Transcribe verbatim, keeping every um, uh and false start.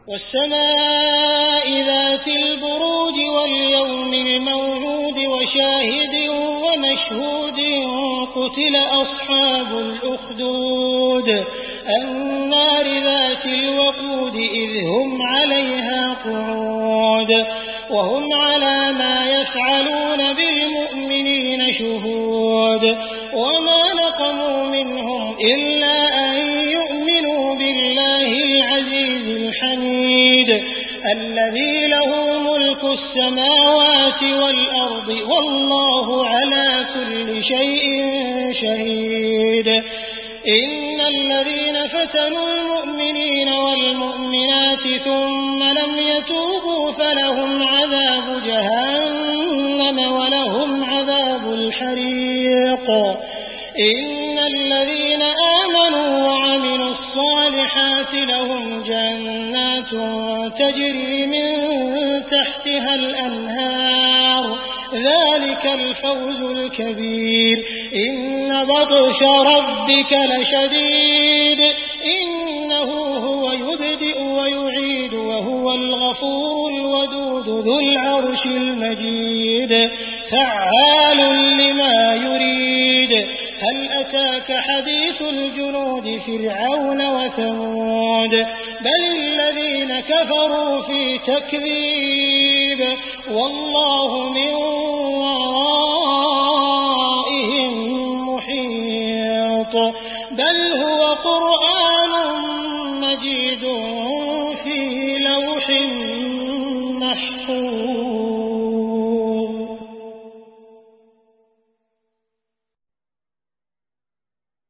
والسماء ذات البروج واليوم الموعود وشاهد ومشهود قتل أصحاب الأخدود النار ذات الوقود إذ هم عليها قعود وهم على ما يفعلون بالمؤمنين شهود وما نقموا منهم إلا أن يؤمنوا بالله العزيز الحميد الذي له ملك السماوات والأرض والله على كل شيء شهيد إن الذين فتنوا المؤمنين والمؤمنات ثم لم يتوبوا فلهم عذاب جهنم ولهم عذاب الحريق إن الذين آمنوا وعملوا الصالحات لهم جنات تجري من تحتها الأنهار ذلك الفوز الكبير إن بطش ربك لشديد إنه هو يبدئ ويعيد وهو الغفور الودود ذو العرش المجيد فعال لما يريد هل أتاك حديث الجنود فرعون وثمود بل الذين كفروا في تكذيب والله من ورائهم محيط بل هو قرآن مجيد في لوح محفوظ.